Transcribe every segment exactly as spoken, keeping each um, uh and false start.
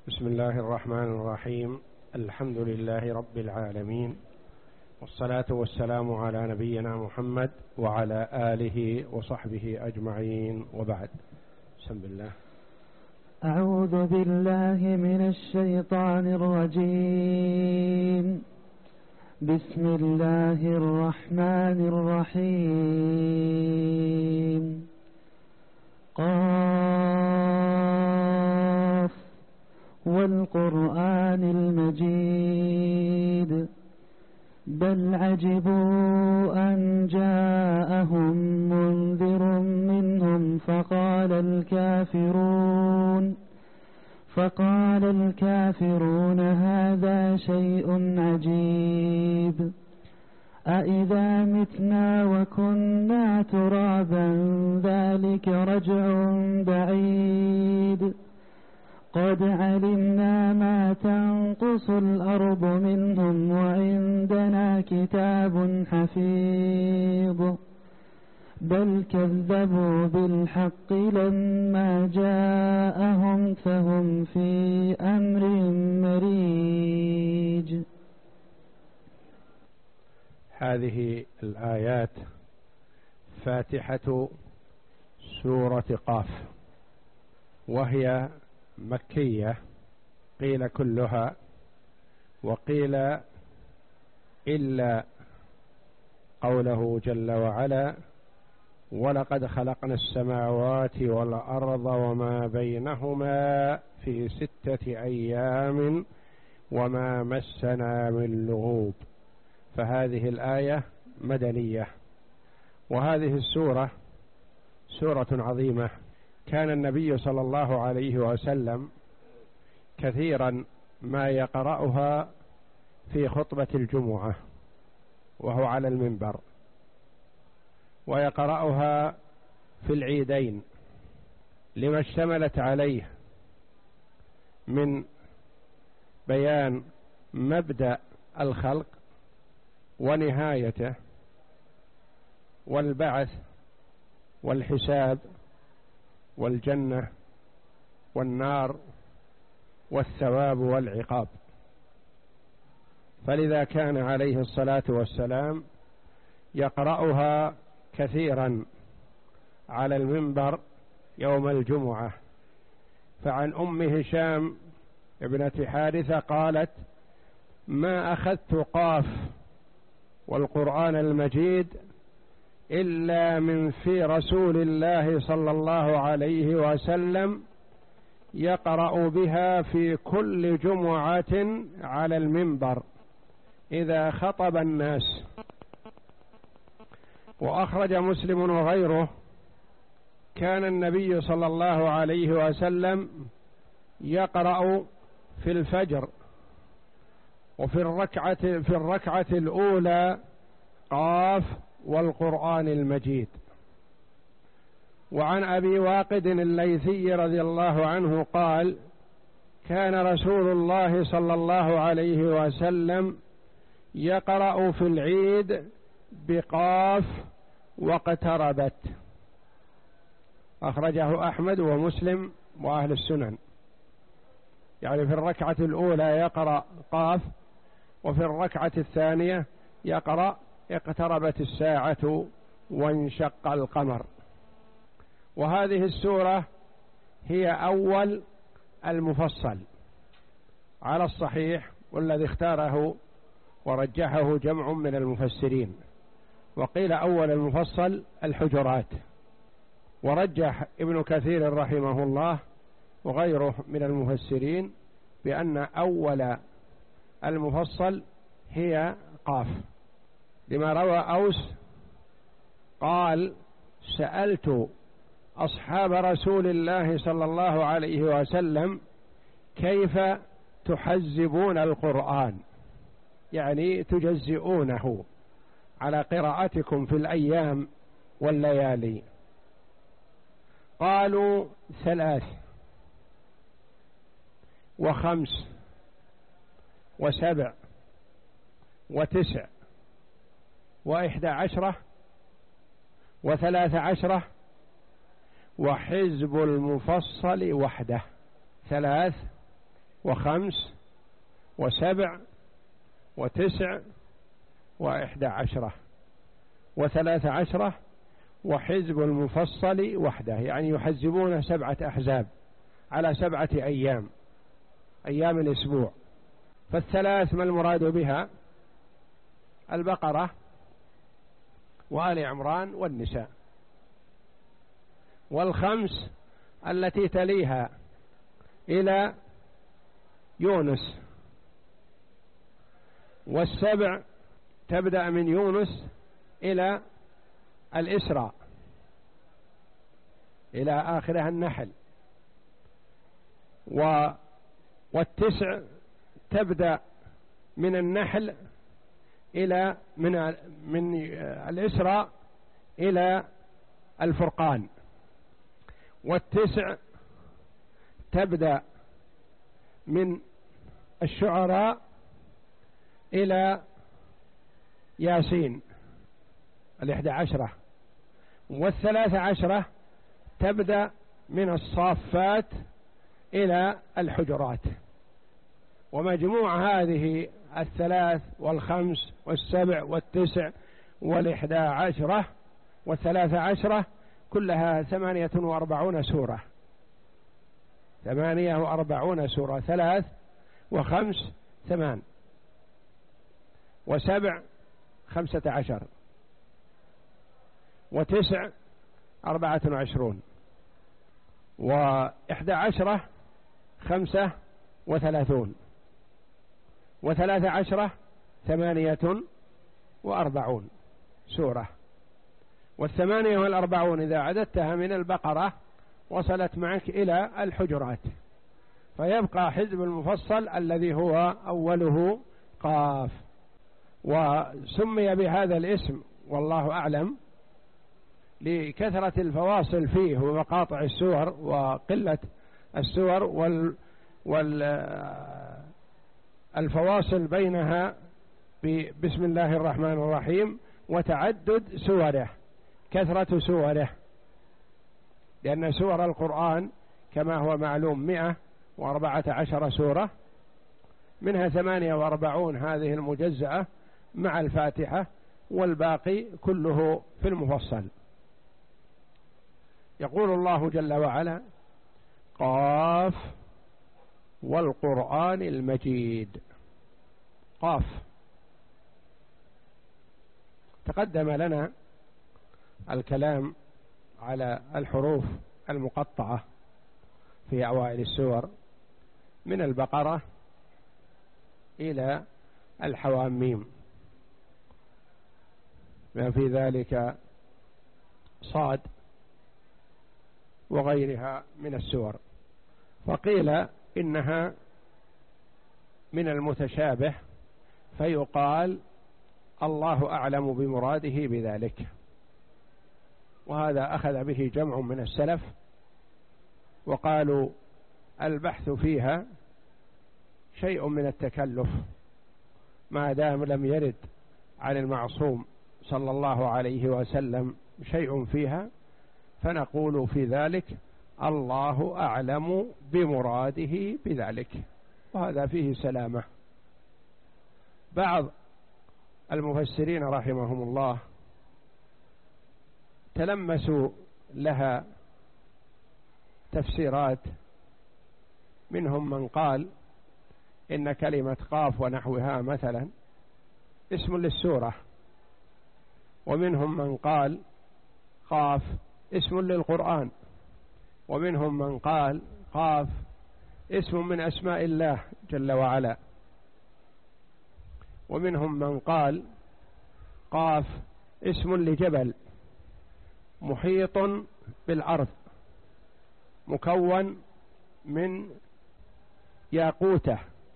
بسم الله الرحمن الرحيم. الحمد لله رب العالمين، والصلاة والسلام على نبينا محمد وعلى آله وصحبه أجمعين، وبعد. بسم الله. أعوذ بالله من الشيطان الرجيم. بسم الله الرحمن الرحيم. قاف والقرآن المجيد بل عجبوا أن جاءهم منذر منهم فقال الكافرون فقال الكافرون هذا شيء عجيب أإذا متنا وكنا ترابا ذلك رجع بعيد قد علمنا ما تنقص الأرض منهم وعندنا كتاب حفيظ بل كذبوا بالحق لما جاءهم فهم في أمر مريج. هذه الآيات فاتحة سورة قاف، وهي مكية، قيل كلها وقيل إلا قوله جل وعلا ولقد خلقنا السماوات والأرض وما بينهما في ستة أيام وما مسنا من لغوب. فهذه الآية مدنية. وهذه السورة سورة عظيمة، كان النبي صلى الله عليه وسلم كثيرا ما يقرأها في خطبة الجمعة وهو على المنبر، ويقرأها في العيدين لما اشتملت عليه من بيان مبدأ الخلق ونهايته والبعث والحساب والجنة والنار والثواب والعقاب. فلذا كان عليه الصلاة والسلام يقرأها كثيرا على المنبر يوم الجمعة. فعن أم هشام ابنة حارثة قالت: ما أخذت قاف والقرآن المجيد إلا من في رسول الله صلى الله عليه وسلم يقرأ بها في كل جمعة على المنبر إذا خطب الناس. وأخرج مسلم وغيره: كان النبي صلى الله عليه وسلم يقرأ في الفجر وفي الركعة في الركعة الأولى قاف والقرآن المجيد. وعن أبي واقد الليثي رضي الله عنه قال: كان رسول الله صلى الله عليه وسلم يقرأ في العيد بقاف واقتربت. أخرجه أحمد ومسلم وأهل السنن. يعني في الركعة الأولى يقرأ قاف، وفي الركعة الثانية يقرأ اقتربت الساعة وانشق القمر. وهذه السورة هي أول المفصل على الصحيح، والذي اختاره ورجحه جمع من المفسرين. وقيل أول المفصل الحجرات، ورجح ابن كثير رحمه الله وغيره من المفسرين بأن أول المفصل هي قاف، لما روى أوس قال: سألت أصحاب رسول الله صلى الله عليه وسلم كيف تحزبون القرآن، يعني تجزئونه على قراءتكم في الأيام والليالي. قالوا: ثلاث وخمس وسبع وتسع وإحدى عشرة وثلاث عشرة وحزب المفصل وحده. ثلاث وخمس وسبع وتسع وإحدى عشرة وثلاث عشرة وحزب المفصل وحده، يعني يحزبون سبعة أحزاب على سبعة أيام، أيام الأسبوع. فالثلاث ما المراد بها؟ البقرة وآل عمران والنساء. والخمس التي تليها إلى يونس. والسبع تبدأ من يونس إلى الإسراء إلى آخرها النحل. و والتسع تبدأ من النحل إلى من من الإسراء إلى الفرقان. والتسع تبدأ من الشعراء إلى ياسين الإحدى عشرة. والثلاث عشرة تبدأ من الصافات إلى الحجرات. ومجموع هذه الثلاث والخمس والسبع والتسع والإحدى عشرة والثلاث عشرة كلها ثمانية وأربعون سورة. ثمانية وأربعون سورة، ثلاث وخمس ثمان وسبع خمسة عشر وتسع أربعة وعشرون وإحدى عشرة خمسة وثلاثون وثلاث عشرة ثمانية وأربعون سورة. والثمانية والأربعون إذا عددتها من البقرة وصلت معك إلى الحجرات، فيبقى حزب المفصل الذي هو أوله قاف. وسمي بهذا الاسم والله أعلم لكثرة الفواصل فيه ومقاطع السور وقلة السور وال والفواصل بينها بسم الله الرحمن الرحيم وتعدد سوره، كثرة سوره، لأن سور القرآن كما هو معلوم مئة وأربعة عشر سورة، منها ثمانية وأربعون هذه المجزأة مع الفاتحة، والباقي كله في المفصل. يقول الله جل وعلا: قاف والقرآن المجيد. قاف تقدم لنا الكلام على الحروف المقطعة في أوائل السور من البقرة إلى الحواميم، ما في ذلك صاد وغيرها من السور. فقيل إنها من المتشابه، فيقال الله أعلم بمراده بذلك، وهذا أخذ به جمع من السلف، وقالوا البحث فيها شيء من التكلف ما دام لم يرد عن المعصوم صلى الله عليه وسلم شيء فيها، فنقول في ذلك الله أعلم بمراده بذلك، وهذا فيه سلامة. بعض المفسرين رحمهم الله تلمسوا لها تفسيرات، منهم من قال إن كلمة قاف ونحوها مثلا اسم للسورة، ومنهم من قال قاف اسم للقرآن، ومنهم من قال قاف اسم من أسماء الله جل وعلا، ومنهم من قال قاف اسم لجبل محيط بالأرض مكون من ياقوتة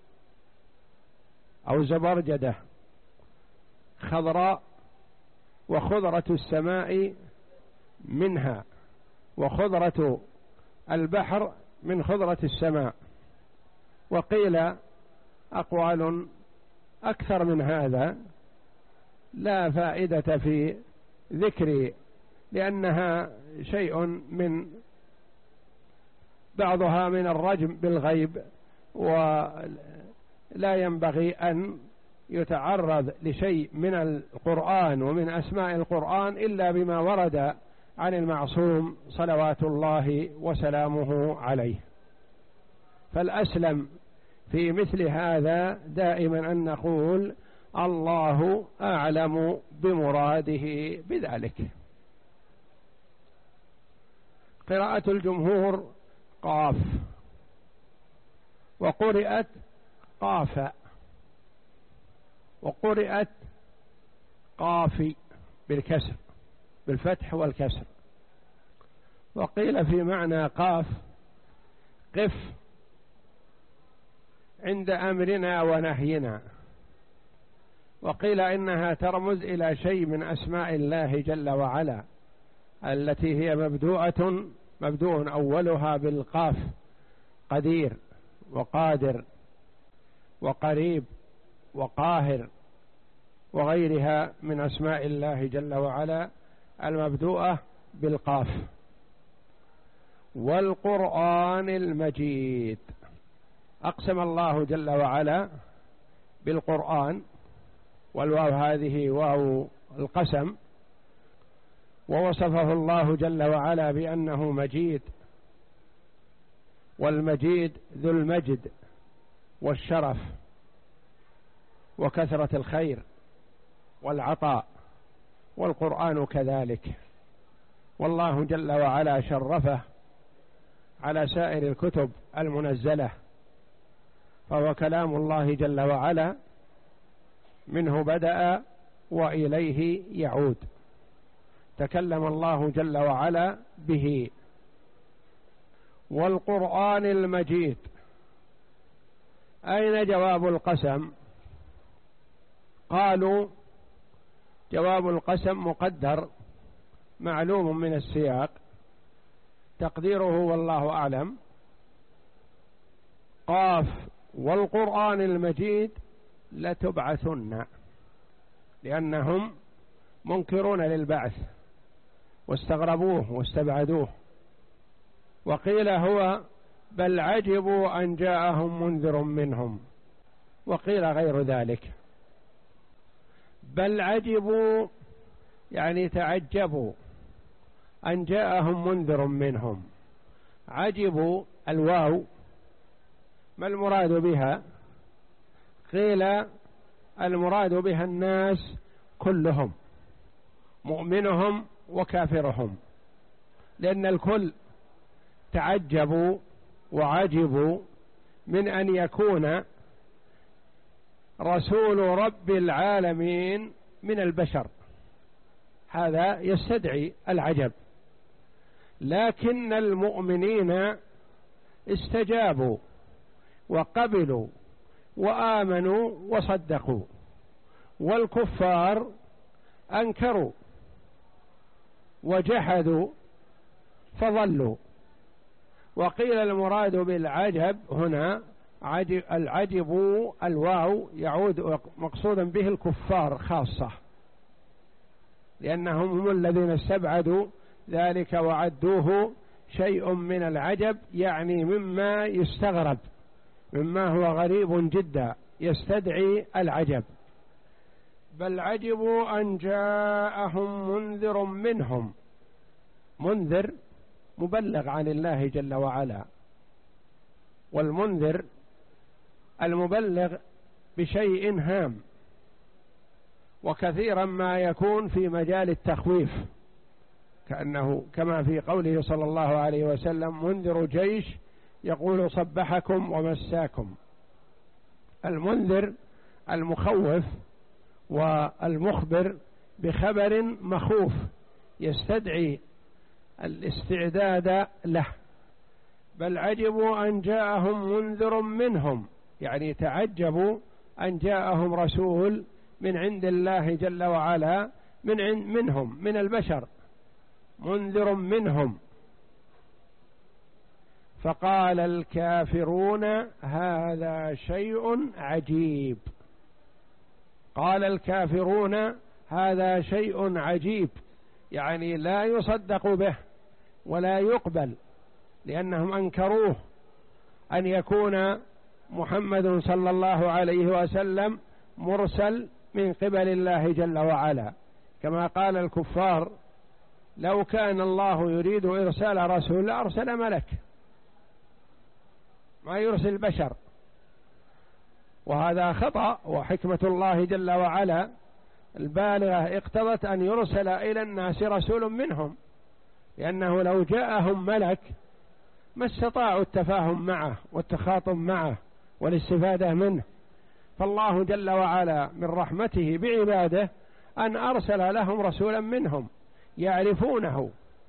أو زبرجدة خضراء، وخضرة السماء منها، وخضرة البحر من خضرة السماء. وقيل أقوال أكثر من هذا لا فائدة في ذكر، لأنها شيء من بعضها من الرجم بالغيب، ولا ينبغي أن يتعرض لشيء من القرآن ومن أسماء القرآن إلا بما ورد عن المعصوم صلوات الله وسلامه عليه. فالأسلم في مثل هذا دائما أن نقول الله أعلم بمراده بذلك. قراءة الجمهور قاف، وقرأت قاف، وقرأت قافي بالكسر بالفتح والكسر. وقيل في معنى قاف قف عند أمرنا ونهينا، وقيل إنها ترمز إلى شيء من أسماء الله جل وعلا التي هي مبدوءة مبدوء أولها بالقاف، قدير وقادر وقريب وقاهر وغيرها من أسماء الله جل وعلا المبدوءة بالقاف. والقرآن المجيد، أقسم الله جل وعلا بالقرآن، والواو هذه واو القسم، ووصفه الله جل وعلا بأنه مجيد، والمجيد ذو المجد والشرف وكثرة الخير والعطاء، والقرآن كذلك. والله جل وعلا شرفه على سائر الكتب المنزلة، فهو كلام الله جل وعلا، منه بدأ وإليه يعود، تكلم الله جل وعلا به. والقرآن المجيد، أين جواب القسم؟ قالوا جواب القسم مقدر معلوم من السياق، تقديره والله أعلم قاف والقرآن المجيد لتبعثن، لأنهم منكرون للبعث واستغربوه واستبعدوه. وقيل هو بل عجبوا أن جاءهم منذر منهم، وقيل غير ذلك. بل عجبوا يعني تعجبوا أن جاءهم منذر منهم. عجبوا الواو ما المراد بها؟ قيل المراد بها الناس كلهم، مؤمنهم وكافرهم، لأن الكل تعجبوا وعجبوا من أن يكون رسول رب العالمين من البشر، هذا يستدعي العجب. لكن المؤمنين استجابوا وقبلوا وآمنوا وصدقوا، والكفار أنكروا وجحدوا فضلوا. وقيل المراد بالعجب هنا العجب الواو يعود مقصودا به الكفار خاصة، لأنهم هم الذين استبعدوا ذلك وعدوه شيء من العجب، يعني مما يستغرب، مما هو غريب جدا يستدعي العجب. بل عجبوا أن جاءهم منذر منهم. منذر مبلغ عن الله جل وعلا، والمنذر المبلغ بشيء هام، وكثيرا ما يكون في مجال التخويف، كأنه كما في قوله صلى الله عليه وسلم منذر جيش يقول صبحكم ومساكم. المنذر المخوف والمخبر بخبر مخوف يستدعي الاستعداد له. بل عجبوا أن جاءهم منذر منهم، يعني تعجبوا أن جاءهم رسول من عند الله جل وعلا من عند منهم من البشر، منذر منهم. فقال الكافرون هذا شيء عجيب. قال الكافرون هذا شيء عجيب، يعني لا يصدق به ولا يقبل، لأنهم أنكروه أن يكون محمد صلى الله عليه وسلم مرسل من قبل الله جل وعلا، كما قال الكفار لو كان الله يريد إرسال رسول لأرسل ملك، ما يرسل بشر. وهذا خطأ، وحكمة الله جل وعلا البالغة اقتضت أن يرسل إلى الناس رسول منهم، لأنه لو جاءهم ملك ما استطاعوا التفاهم معه والتخاطب معه والاستفادة منه. فالله جل وعلا من رحمته بعباده أن أرسل لهم رسولا منهم يعرفونه،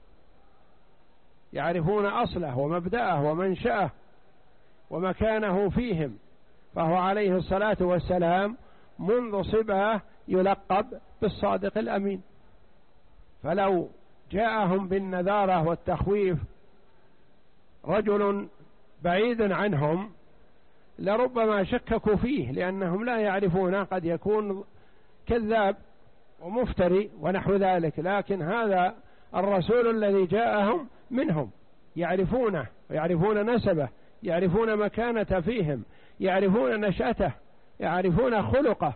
يعرفون أصله ومبدأه ومنشأه ومكانه فيهم. فهو عليه الصلاة والسلام منذ صباه يلقب بالصادق الأمين، فلو جاءهم بالنذارة والتخويف رجل بعيد عنهم لربما شككوا فيه، لأنهم لا يعرفونه، قد يكون كذاب ومفتري ونحو ذلك. لكن هذا الرسول الذي جاءهم منهم يعرفونه ويعرفون نسبه، يعرفون مكانة فيهم، يعرفون نشأته، يعرفون خلقه.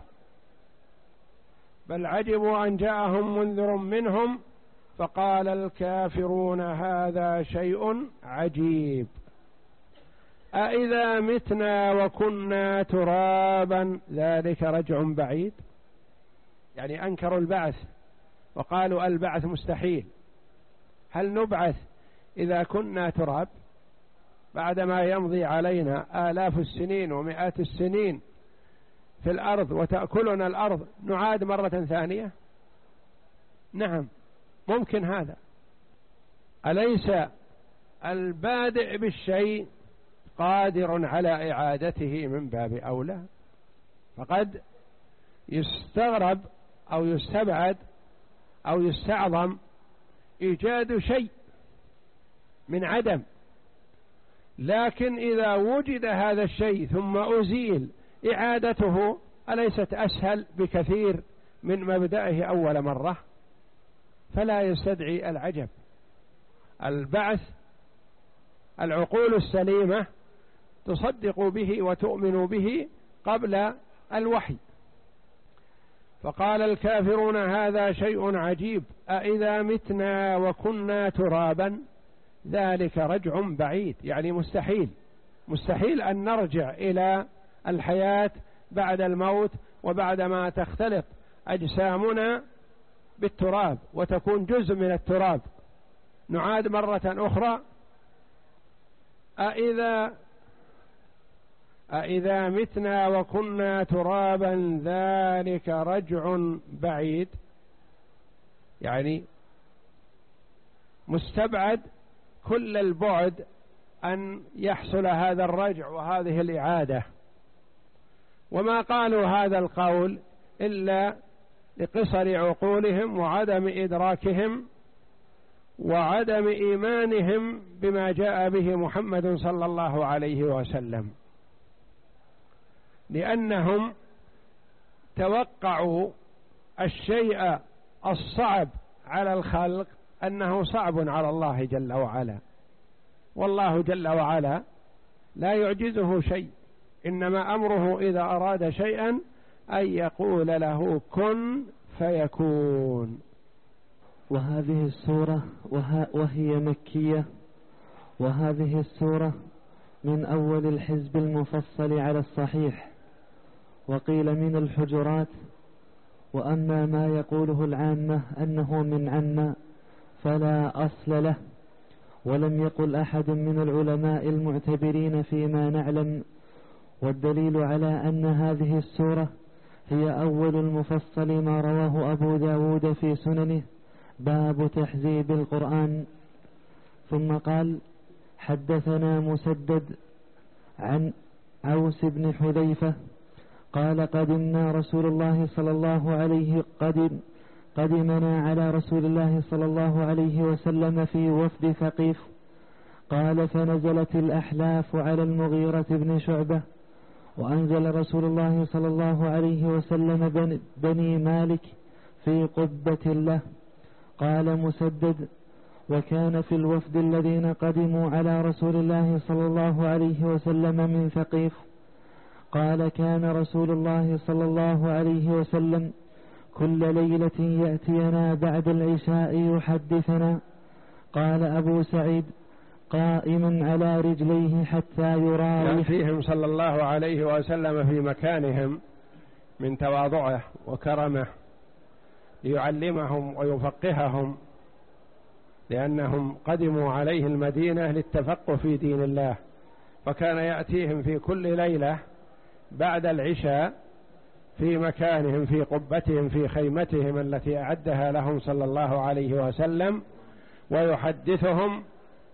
بل عجبوا أن جاءهم منذر منهم فقال الكافرون هذا شيء عجيب أإذا متنا وكنا ترابا ذلك رجع بعيد. يعني أنكروا البعث وقالوا البعث مستحيل، هل نبعث إذا كنا تراب بعدما يمضي علينا آلاف السنين ومئات السنين في الأرض وتأكلنا الأرض نعاد مرة ثانية؟ نعم ممكن هذا. أليس البادئ بالشيء قادر على إعادته من باب أولى؟ فقد يستغرب أو يستبعد أو يستعظم إيجاد شيء من عدم، لكن إذا وجد هذا الشيء ثم أزيل إعادته أليست أسهل بكثير من مبدأه أول مرة؟ فلا يستدعي العجب. البعث العقول السليمة تصدق به وتؤمن به قبل الوحي. فقال الكافرون هذا شيء عجيب أإذا متنا وكنا ترابا ذلك رجع بعيد. يعني مستحيل، مستحيل أن نرجع إلى الحياة بعد الموت وبعدما تختلط أجسامنا بالتراب وتكون جزء من التراب نعاد مرة أخرى. أإذا أإذا متنا وكنا ترابا ذلك رجع بعيد، يعني مستبعد كل البعد أن يحصل هذا الرجع وهذه الإعادة. وما قالوا هذا القول إلا لقصر عقولهم وعدم إدراكهم وعدم إيمانهم بما جاء به محمد صلى الله عليه وسلم، لأنهم توقعوا الشيء الصعب على الخلق أنه صعب على الله جل وعلا، والله جل وعلا لا يعجزه شيء، إنما أمره إذا أراد شيئا أن يقول له كن فيكون. وهذه السورة وهي مكية، وهذه السورة من أول الحزب المفصل على الصحيح، وقيل من الحجرات. وأما ما يقوله العامة أنه من عنا فلا أصل له، ولم يقل أحد من العلماء المعتبرين فيما نعلم. والدليل على أن هذه السورة هي أول المفصل ما رواه أبو داود في سننه باب تحزيب القرآن. ثم قال حدثنا مسدد عن عوس بن حذيفة قال قدمنا رسول الله صلى الله عليه قدم قدمنا على رسول الله صلى الله عليه وسلم في وفد ثقيف. قال فنزلت الأحلاف على المغيرة بن شعبة، وأنزل رسول الله صلى الله عليه وسلم بني مالك في قبة له. قال مسدد وكان في الوفد الذين قدموا على رسول الله صلى الله عليه وسلم من ثقيف قال كان رسول الله صلى الله عليه وسلم كل ليلة يأتينا بعد العشاء يحدثنا. قال أبو سعيد قائما على رجليه حتى يراوح. يأتيهم صلى الله عليه وسلم في مكانهم من تواضعه وكرمه ليعلمهم ويفقههم، لأنهم قدموا عليه المدينة للتفقه في دين الله، فكان يأتيهم في كل ليلة بعد العشاء في مكانهم في قبتهم في خيمتهم التي أعدها لهم صلى الله عليه وسلم، ويحدثهم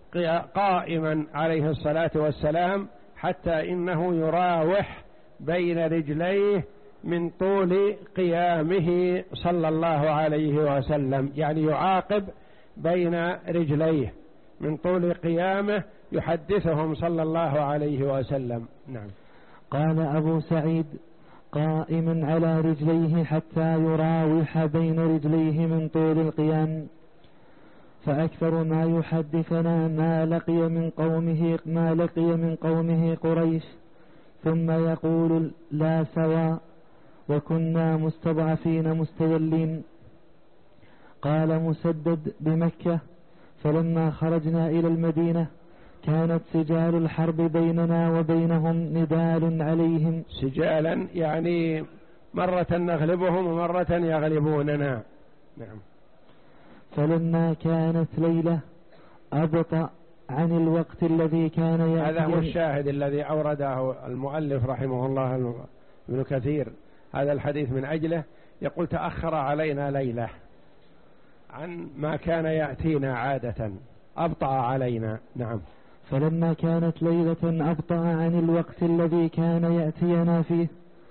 قائما عليه الصلاة والسلام حتى إنه يراوح بين رجليه من طول قيامه صلى الله عليه وسلم، يعني يعاقب بين رجليه من طول قيامه يحدثهم صلى الله عليه وسلم. نعم. قال أبو سعيد قائما على رجليه حتى يراوح بين رجليه من طول القيام. فأكثر ما يحدثنا ما لقي من قومه ما لقي من قومه قريش، ثم يقول لا سواء وكنا مستضعفين مستذلين. قال مسدد بمكة فلما خرجنا إلى المدينة كانت سجال الحرب بيننا وبينهم ندال عليهم. سجالا يعني مرة نغلبهم ومرة يغلبوننا. نعم. فلما كانت ليلة أبطأ عن الوقت الذي كان يأتي. هذا هو الشاهد الذي أورده المؤلف رحمه الله ابن كثير هذا الحديث من أجله، يقول تأخر علينا ليلة عن ما كان يأتينا عادة، أبطأ علينا. نعم. فلما كانت ليلة أبطأ عن الوقت الذي كان يأتينا فيه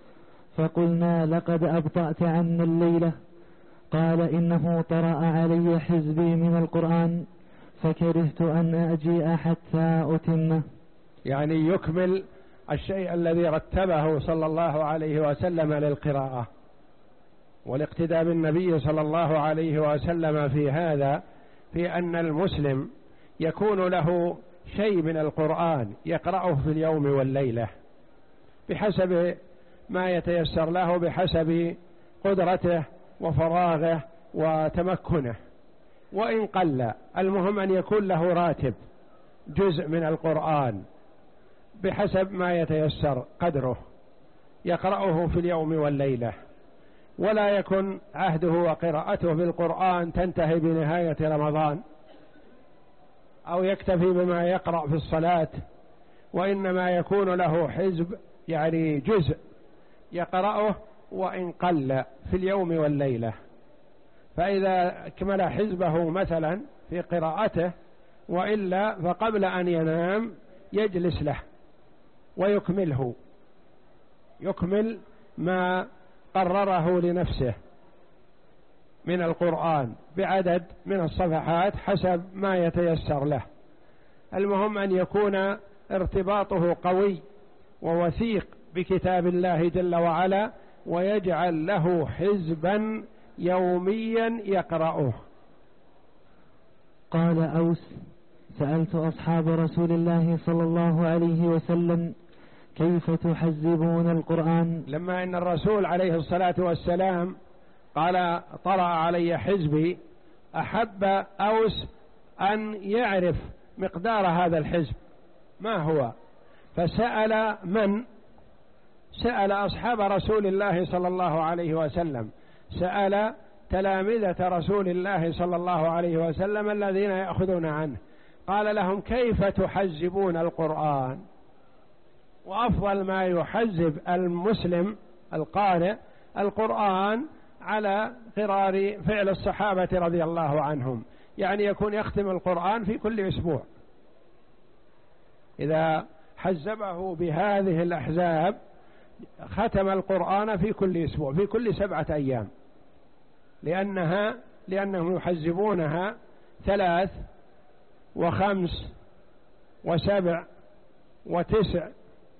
فقلنا لقد أبطأت عنا الليلة. قال إنه طرأ علي حزبي من القرآن فكرهت أن أجيء حتى أتمه، يعني يكمل الشيء الذي رتبه صلى الله عليه وسلم للقراءة والاقتداء بالنبي صلى الله عليه وسلم في هذا، في أن المسلم يكون له شيء من القرآن يقرأه في اليوم والليلة بحسب ما يتيسر له، بحسب قدرته وفراغه وتمكنه، وإن قل المهم أن يكون له راتب جزء من القرآن بحسب ما يتيسر قدره يقرأه في اليوم والليلة، ولا يكن عهده وقراءته بالقرآن تنتهي بنهاية رمضان أو يكتفي بما يقرأ في الصلاة، وإنما يكون له حزب يعني جزء يقرأه وإن قل في اليوم والليلة. فإذا أكمل حزبه مثلا في قراءته وإلا فقبل أن ينام يجلس له ويكمله، يكمل ما قرره لنفسه من القرآن بعدد من الصفحات حسب ما يتيسر له. المهم أن يكون ارتباطه قوي ووثيق بكتاب الله جل وعلا، ويجعل له حزبا يوميا يقرأه. قال أوس سألت أصحاب رسول الله صلى الله عليه وسلم كيف تحزبون القرآن؟ لما إن الرسول عليه الصلاة والسلام قال طرأ علي حزبي، أحب أوس أن يعرف مقدار هذا الحزب ما هو، فسأل من؟ سأل أصحاب رسول الله صلى الله عليه وسلم، سأل تلامذة رسول الله صلى الله عليه وسلم الذين يأخذون عنه، قال لهم كيف تحزبون القرآن؟ وأفضل ما يحزب المسلم القارئ القرآن على غرار فعل الصحابة رضي الله عنهم، يعني يكون يختم القرآن في كل أسبوع. إذا حزبه بهذه الأحزاب ختم القرآن في كل أسبوع في كل سبعة أيام، لأنها لأنهم يحزبونها ثلاث وخمس وسبع وتسع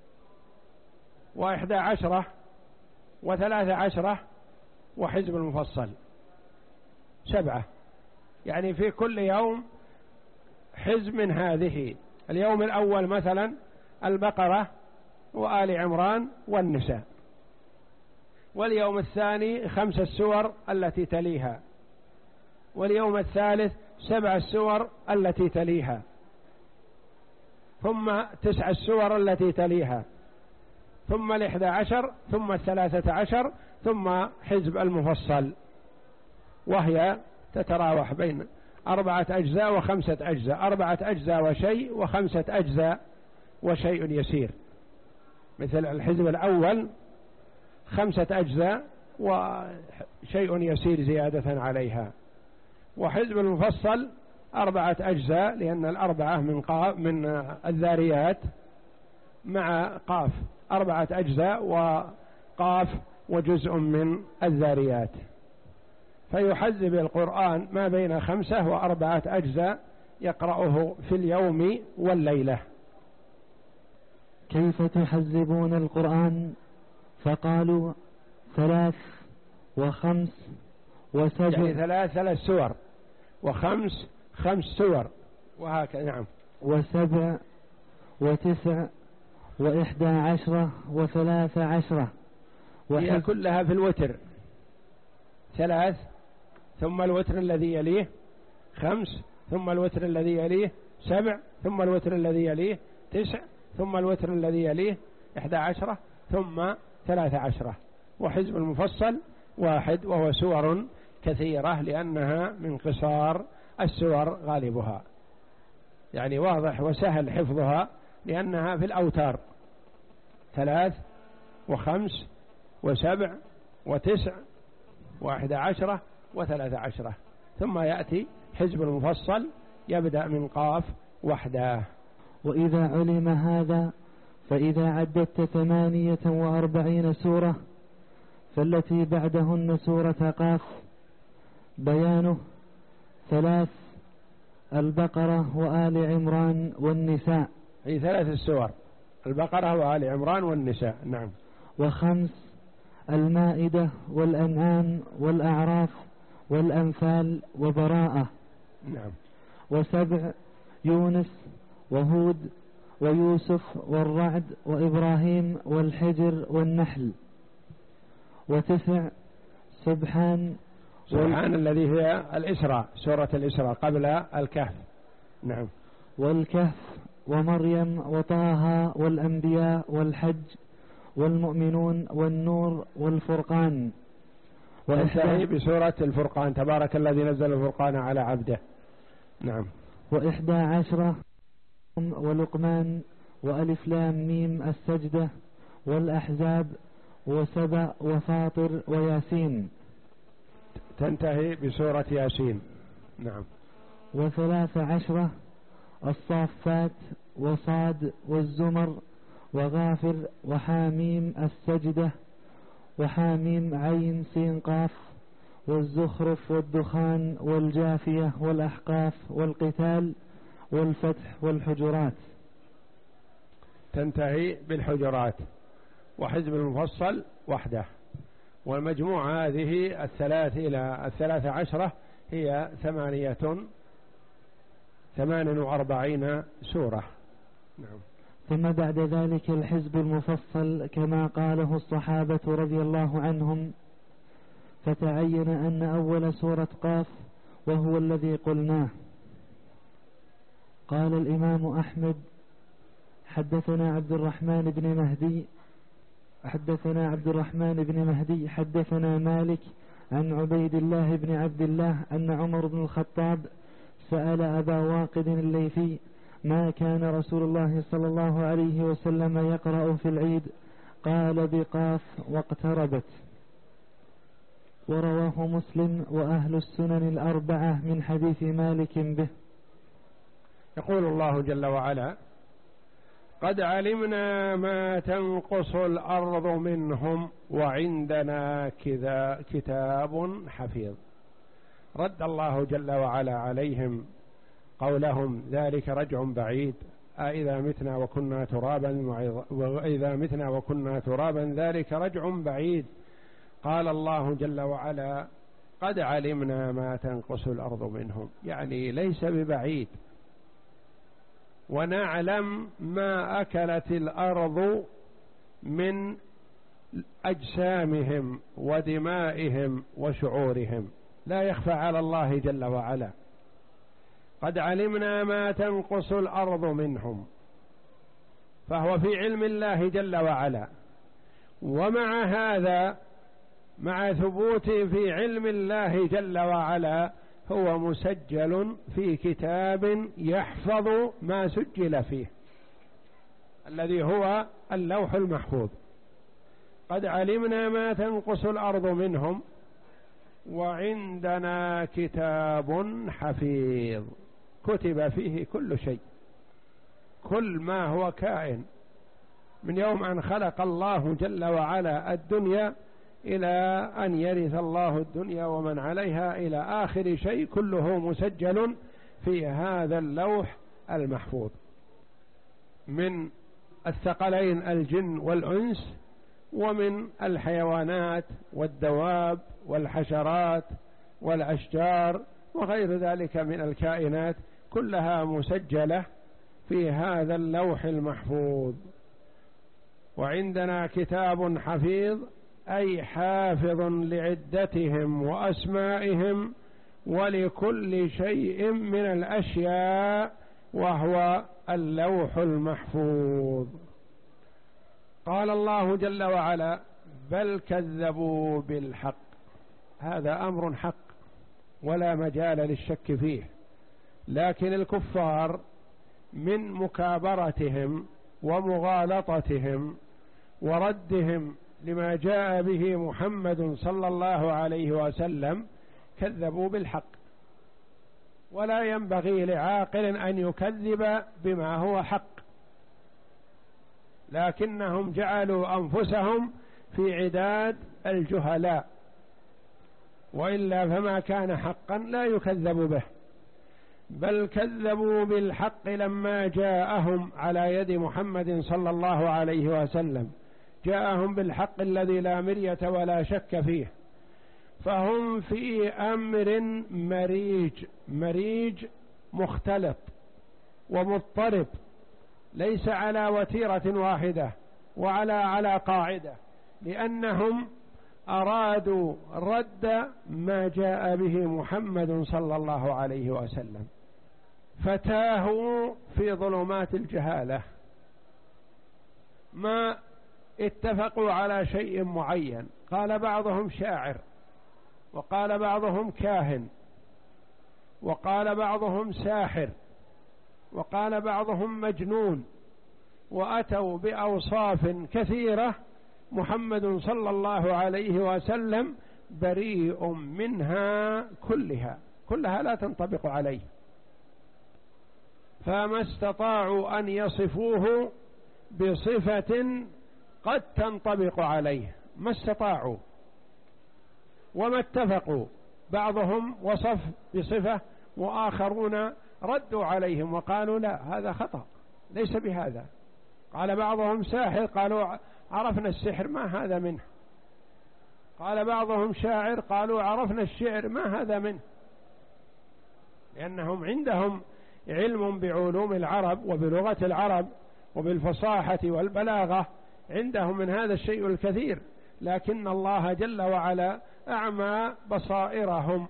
وإحدى عشرة وثلاث عشرة وحزب المفصل سبعة، يعني في كل يوم حزب من هذه. اليوم الأول مثلا البقرة وآل عمران والنساء. واليوم الثاني خمس السور التي تليها، واليوم الثالث سبع السور التي تليها، ثم تسع السور التي تليها، ثم الإحدى عشر، ثم الثلاثة عشر، ثم حزب المفصل، وهي تتراوح بين أربعة أجزاء وخمسة أجزاء، أربعة أجزاء وشيء، وخمسة أجزاء وشيء يسير. مثل الحزب الأول خمسة أجزاء وشيء يسير زيادة عليها، وحزب المفصل أربعة أجزاء، لأن الأربعة من قاف من الذاريات مع قاف، أربعة أجزاء وقاف وجزء من الذاريات، فيحزب القرآن ما بين خمسة وأربعة أجزاء يقرأه في اليوم والليلة. كيف تحزبون القرآن؟ فقالوا ثلاث وخمس وسبع، يعني ثلاث ثلاث سور، وخمس خمس سور، وهكذا. نعم. وسبع وتسع وإحدى عشرة وثلاث عشرة، هي كلها في الوتر، ثلاث، ثم الوتر الذي يليه خمس، ثم الوتر الذي يليه سبع، ثم الوتر الذي يليه تسع، ثم الوتر الذي يليه إحدى عشرة، ثم ثلاث عشرة. وحزب المفصل واحد، وهو سور كثيرة لأنها من قصار السور غالبها، يعني واضح وسهل حفظها، لأنها في الأوتار ثلاث وخمس وسبع وتسع واحدى عشرة وثلاث عشرة. ثم يأتي حزب المفصل يبدأ من قاف وحده. وإذا علم هذا فإذا عددت ثمانية وأربعين سورة فالتي بعدهن سورة قاف بيانه ثلاث، البقرة وآل عمران والنساء، هي ثلاث السور، البقرة وآل عمران والنساء. نعم. وخمس، المائدة والأنعام والأعراف والأنفال وبراءة. نعم. وسبع، يونس وهود ويوسف والرعد وإبراهيم والحجر والنحل. وتسع، سبحان سبحان وال... الذي هي الإسراء، سورة الإسراء قبل الكهف. نعم. والكهف ومريم وطه والأنبياء والحج والمؤمنون والنور والفرقان. وانتهي بسورة الفرقان، تبارك الذي نزل الفرقان على عبده. نعم. وإحدى عشرة، ولقمان وألف لام ميم السجدة والأحزاب وسبأ وفاطر وياسين. تنتهي بسورة ياسين. نعم. وثلاث عشرة، الصافات وصاد والزمر وغافر وحاميم السجدة وحاميم عين سين قاف والزخرف والدخان والجافية والأحقاف والقتال والفتح والحجرات. تنتهي بالحجرات. وحزب المفصل وحده. والمجموعة هذه الثلاث إلى الثلاث عشرة هي ثمانية ثمان وأربعين سورة. نعم. ثم بعد ذلك الحزب المفصل كما قاله الصحابة رضي الله عنهم، فتعين أن أول سورة قاف وهو الذي قلناه. قال الإمام أحمد حدثنا عبد الرحمن بن مهدي حدثنا عبد الرحمن بن مهدي حدثنا مالك عن عبيد الله بن عبد الله أن عمر بن الخطاب سأل أبا واقد الليثي ما كان رسول الله صلى الله عليه وسلم يقرأ في العيد؟ قال بقاف واقتربت. ورواه مسلم وأهل السنن الأربعة من حديث مالك به. يقول الله جل وعلا: قد علمنا ما تنقص الأرض منهم وعندنا كذا كتاب حفيظ. رد الله جل وعلا عليهم قولهم ذلك رجع بعيد، أإذا متنا وكنا ترابا وإذا متنا وكنا ترابا ذلك رجع بعيد. قال الله جل وعلا: قد علمنا ما تنقص الأرض منهم، يعني ليس ببعيد، ونعلم ما أكلت الأرض من أجسامهم ودمائهم وشعورهم، لا يخفى على الله جل وعلا. قد علمنا ما تنقص الأرض منهم، فهو في علم الله جل وعلا. ومع هذا، مع ثبوته في علم الله جل وعلا، هو مسجل في كتاب يحفظ ما سجل فيه، الذي هو اللوح المحفوظ. قد علمنا ما تنقص الأرض منهم وعندنا كتاب حفيظ، كتب فيه كل شيء، كل ما هو كائن من يوم أن خلق الله جل وعلا الدنيا إلى أن يرث الله الدنيا ومن عليها إلى آخر شيء، كله مسجل في هذا اللوح المحفوظ، من الثقلين الجن والأنس، ومن الحيوانات والدواب والحشرات والأشجار وغير ذلك من الكائنات، كلها مسجلة في هذا اللوح المحفوظ. وعندنا كتاب حفيظ، أي حافظ لعدتهم وأسمائهم ولكل شيء من الأشياء، وهو اللوح المحفوظ. قال الله جل وعلا: بل كذبوا بالحق. هذا أمر حق ولا مجال للشك فيه، لكن الكفار من مكابرتهم ومغالطتهم وردهم لما جاء به محمد صلى الله عليه وسلم كذبوا بالحق، ولا ينبغي لعاقل أن يكذب بما هو حق، لكنهم جعلوا أنفسهم في عداد الجهلاء، وإلا فما كان حقا لا يكذب به. بل كذبوا بالحق لما جاءهم على يد محمد صلى الله عليه وسلم، جاءهم بالحق الذي لا مرية ولا شك فيه، فهم في أمر مريج، مريج مختلط ومضطرب، ليس على وتيرة واحدة وعلى على قاعدة، لأنهم أرادوا رد ما جاء به محمد صلى الله عليه وسلم، فتاهوا في ظلمات الجهالة، ما اتفقوا على شيء معين. قال بعضهم شاعر، وقال بعضهم كاهن، وقال بعضهم ساحر، وقال بعضهم مجنون، وأتوا بأوصاف كثيرة محمد صلى الله عليه وسلم بريء منها كلها، كلها لا تنطبق عليه، فما استطاعوا أن يصفوه بصفة قد تنطبق عليه، ما استطاعوا وما اتفقوا. بعضهم وصف بصفة وآخرون ردوا عليهم وقالوا لا، هذا خطأ، ليس بهذا. قال بعضهم ساحر، قالوا عرفنا السحر ما هذا منه. قال بعضهم شاعر، قالوا عرفنا الشعر ما هذا منه، لأنهم عندهم علم بعلوم العرب وبلغة العرب وبالفصاحة والبلاغة، عندهم من هذا الشيء الكثير، لكن الله جل وعلا أعمى بصائرهم.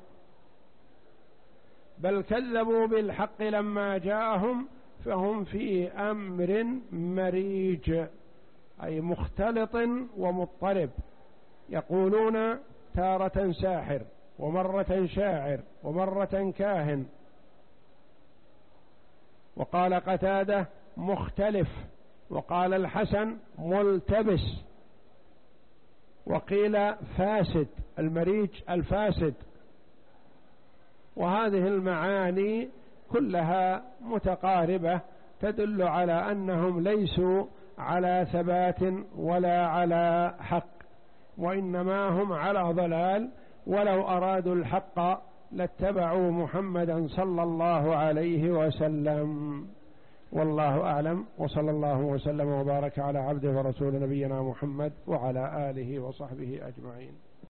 بل كذبوا بالحق لما جاءهم فهم في أمر مريج، أي مختلط ومضطرب، يقولون تارة ساحر ومرة شاعر ومرة كاهن. وقال قتادة مختلف، وقال الحسن ملتبس، وقيل فاسد، المريج الفاسد. وهذه المعاني كلها متقاربة تدل على أنهم ليسوا على ثبات ولا على حق، وإنما هم على ضلال، ولو أرادوا الحق لاتبعوا محمدا صلى الله عليه وسلم. والله أعلم، وصلى الله وسلم وبارك على عبده ورسول نبينا محمد وعلى آله وصحبه أجمعين.